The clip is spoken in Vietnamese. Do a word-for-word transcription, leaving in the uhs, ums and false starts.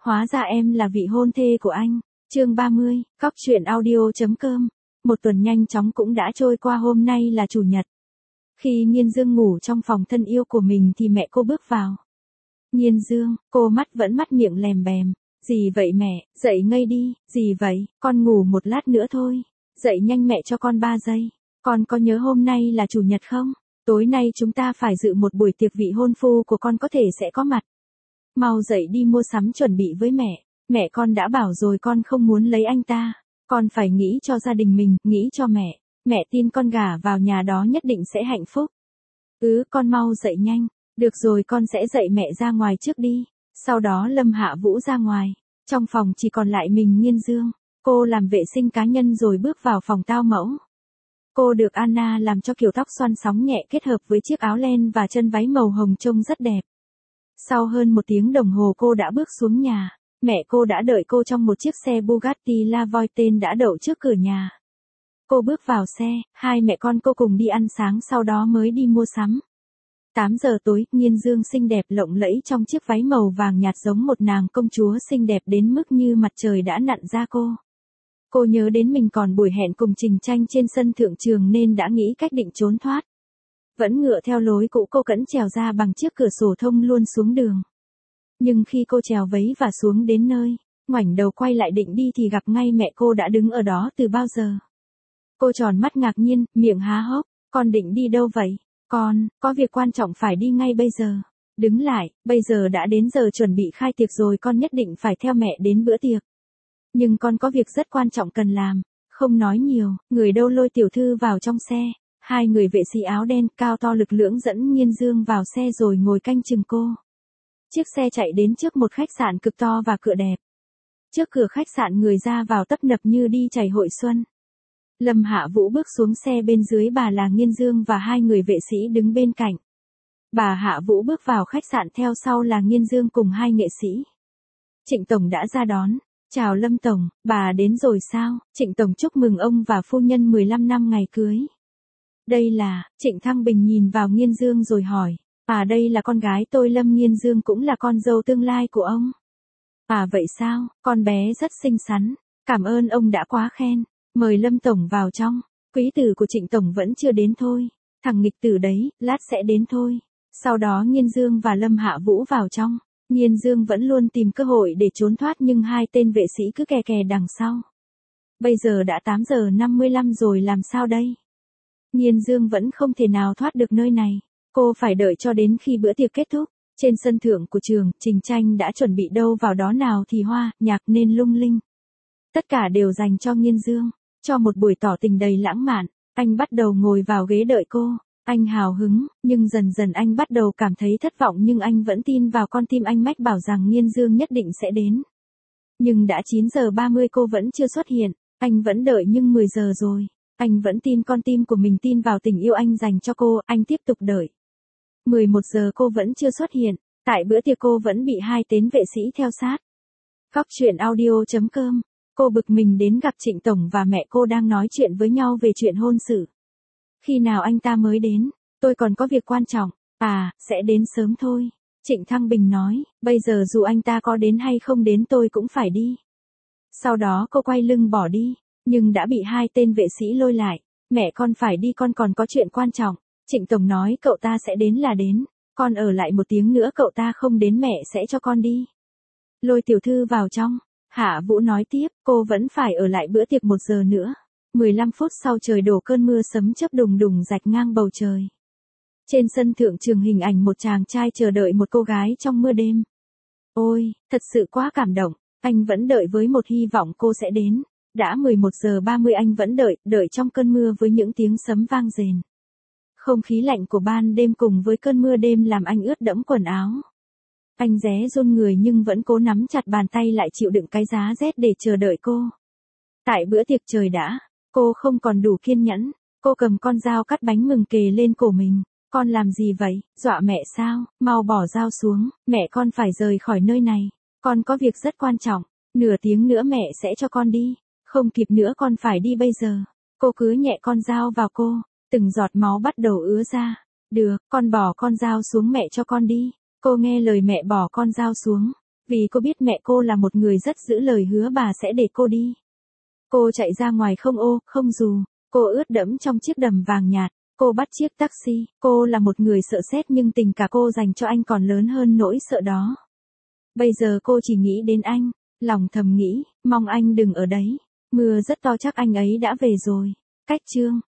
Hóa ra em là vị hôn thê của anh. Chương ba mươi, cóc truyện audio.com. Một tuần nhanh chóng cũng đã trôi qua, hôm nay là chủ nhật. Khi Nghiên Dương ngủ trong phòng thân yêu của mình thì mẹ cô bước vào. Nghiên Dương, cô mắt vẫn mắt miệng lèm bèm. Gì vậy mẹ, dậy ngây đi, gì vậy, con ngủ một lát nữa thôi. Dậy nhanh mẹ cho con ba giây. Con có nhớ hôm nay là chủ nhật không? Tối nay chúng ta phải dự một buổi tiệc, vị hôn phu của con có thể sẽ có mặt. Mau dậy đi mua sắm chuẩn bị với mẹ. Mẹ con đã bảo rồi, con không muốn lấy anh ta. Con phải nghĩ cho gia đình mình, nghĩ cho mẹ. Mẹ tin con gả vào nhà đó nhất định sẽ hạnh phúc. Ừ, con mau dậy nhanh. Được rồi, con sẽ dậy mẹ ra ngoài trước đi. Sau đó Lâm Hạ Vũ ra ngoài. Trong phòng chỉ còn lại mình Nghiên Dương. Cô làm vệ sinh cá nhân rồi bước vào phòng tao mẫu. Cô được Anna làm cho kiểu tóc xoăn sóng nhẹ kết hợp với chiếc áo len và chân váy màu hồng trông rất đẹp. Sau hơn một tiếng đồng hồ cô đã bước xuống nhà. Mẹ cô đã đợi cô trong một chiếc xe Bugatti La Voisin đã đậu trước cửa nhà. Cô bước vào xe, hai mẹ con cô cùng đi ăn sáng, sau đó mới đi mua sắm. tám giờ tối, Nghiên Dương xinh đẹp lộng lẫy trong chiếc váy màu vàng nhạt giống một nàng công chúa xinh đẹp đến mức như mặt trời đã nặn ra cô. Cô nhớ đến mình còn buổi hẹn cùng Trình Tranh trên sân thượng trường nên đã nghĩ cách định trốn thoát. Vẫn ngựa theo lối cũ, cô cẩn trèo ra bằng chiếc cửa sổ thông luôn xuống đường. Nhưng khi cô trèo vấy và xuống đến nơi, ngoảnh đầu quay lại định đi thì gặp ngay mẹ cô đã đứng ở đó từ bao giờ. Cô tròn mắt ngạc nhiên, miệng há hốc. Con định đi đâu vậy? Con, có việc quan trọng phải đi ngay bây giờ. Đứng lại, bây giờ đã đến giờ chuẩn bị khai tiệc rồi, con nhất định phải theo mẹ đến bữa tiệc. Nhưng con có việc rất quan trọng cần làm. Không nói nhiều, người đâu lôi tiểu thư vào trong xe. Hai người vệ sĩ áo đen cao to lực lưỡng dẫn Nghiên Dương vào xe rồi ngồi canh chừng cô. Chiếc xe chạy đến trước một khách sạn cực to và cửa đẹp. Trước cửa khách sạn người ra vào tấp nập như đi chảy hội xuân. Lâm Hạ Vũ bước xuống xe, bên dưới bà là Nghiên Dương và hai người vệ sĩ đứng bên cạnh. Bà Hạ Vũ bước vào khách sạn, theo sau là Nghiên Dương cùng hai nghệ sĩ. Trịnh Tổng đã ra đón. Chào Lâm Tổng, bà đến rồi sao? Trịnh Tổng chúc mừng ông và phu nhân mười lăm năm ngày cưới. Đây là, Trịnh Thăng Bình nhìn vào Nghiên Dương rồi hỏi. À, đây là con gái tôi Lâm. Nghiên Dương cũng là con dâu tương lai của ông. À vậy sao, con bé rất xinh xắn. Cảm ơn ông đã quá khen. Mời Lâm Tổng vào trong. Quý tử của Trịnh Tổng vẫn chưa đến thôi. Thằng nghịch tử đấy, lát sẽ đến thôi. Sau đó Nghiên Dương và Lâm Hạ Vũ vào trong. Nghiên Dương vẫn luôn tìm cơ hội để trốn thoát nhưng hai tên vệ sĩ cứ kè kè đằng sau. Bây giờ đã tám giờ năm mươi lăm rồi, làm sao đây? Nghiên Dương vẫn không thể nào thoát được nơi này. Cô phải đợi cho đến khi bữa tiệc kết thúc. Trên sân thượng của trường, Trình Tranh đã chuẩn bị đâu vào đó, nào thì hoa, nhạc nên lung linh. Tất cả đều dành cho Nghiên Dương. Cho một buổi tỏ tình đầy lãng mạn, anh bắt đầu ngồi vào ghế đợi cô. Anh hào hứng, nhưng dần dần anh bắt đầu cảm thấy thất vọng, nhưng anh vẫn tin vào con tim anh mách bảo rằng Nghiên Dương nhất định sẽ đến. Nhưng đã chín giờ ba mươi cô vẫn chưa xuất hiện. Anh vẫn đợi nhưng mười giờ rồi. Anh vẫn tin con tim của mình, tin vào tình yêu anh dành cho cô, anh tiếp tục đợi. mười một giờ cô vẫn chưa xuất hiện. Tại bữa tiệc cô vẫn bị hai tên vệ sĩ theo sát. Cóc truyện audio.com. Cô bực mình đến gặp Trịnh Tổng và mẹ cô đang nói chuyện với nhau về chuyện hôn sự. Khi nào anh ta mới đến? Tôi còn có việc quan trọng. À, sẽ đến sớm thôi. Trịnh Thăng Bình nói, bây giờ dù anh ta có đến hay không đến tôi cũng phải đi. Sau đó cô quay lưng bỏ đi, nhưng đã bị hai tên vệ sĩ lôi lại. Mẹ con phải đi, con còn có chuyện quan trọng. Trịnh Tổng nói cậu ta sẽ đến là đến. Con ở lại một tiếng nữa, cậu ta không đến mẹ sẽ cho con đi. Lôi tiểu thư vào trong. Hạ Vũ nói tiếp, cô vẫn phải ở lại bữa tiệc một giờ nữa. mười lăm phút sau trời đổ cơn mưa, sấm chớp đùng đùng rạch ngang bầu trời. Trên sân thượng trường, hình ảnh một chàng trai chờ đợi một cô gái trong mưa đêm. Ôi, thật sự quá cảm động. Anh vẫn đợi với một hy vọng cô sẽ đến. Đã mười một giờ ba mươi anh vẫn đợi, đợi trong cơn mưa với những tiếng sấm vang rền. Không khí lạnh của ban đêm cùng với cơn mưa đêm làm anh ướt đẫm quần áo. Anh ré run người nhưng vẫn cố nắm chặt bàn tay lại, chịu đựng cái giá rét để chờ đợi cô. Tại bữa tiệc trời đã, cô không còn đủ kiên nhẫn. Cô cầm con dao cắt bánh mừng kề lên cổ mình. Con làm gì vậy, dọa mẹ sao? Mau bỏ dao xuống, mẹ con phải rời khỏi nơi này. Con có việc rất quan trọng, nửa tiếng nữa mẹ sẽ cho con đi. Không kịp nữa, con phải đi bây giờ. Cô cứ nhẹ con dao vào cô, từng giọt máu bắt đầu ứa ra. Được, con bỏ con dao xuống, mẹ cho con đi. Cô nghe lời mẹ bỏ con dao xuống. Vì cô biết mẹ cô là một người rất giữ lời hứa bà sẽ để cô đi. Cô chạy ra ngoài không ô, không dù. Cô ướt đẫm trong chiếc đầm vàng nhạt. Cô bắt chiếc taxi. Cô là một người sợ sét nhưng tình cả cô dành cho anh còn lớn hơn nỗi sợ đó. Bây giờ cô chỉ nghĩ đến anh. Lòng thầm nghĩ, mong anh đừng ở đấy. Mưa rất to chắc anh ấy đã về rồi. Cách chương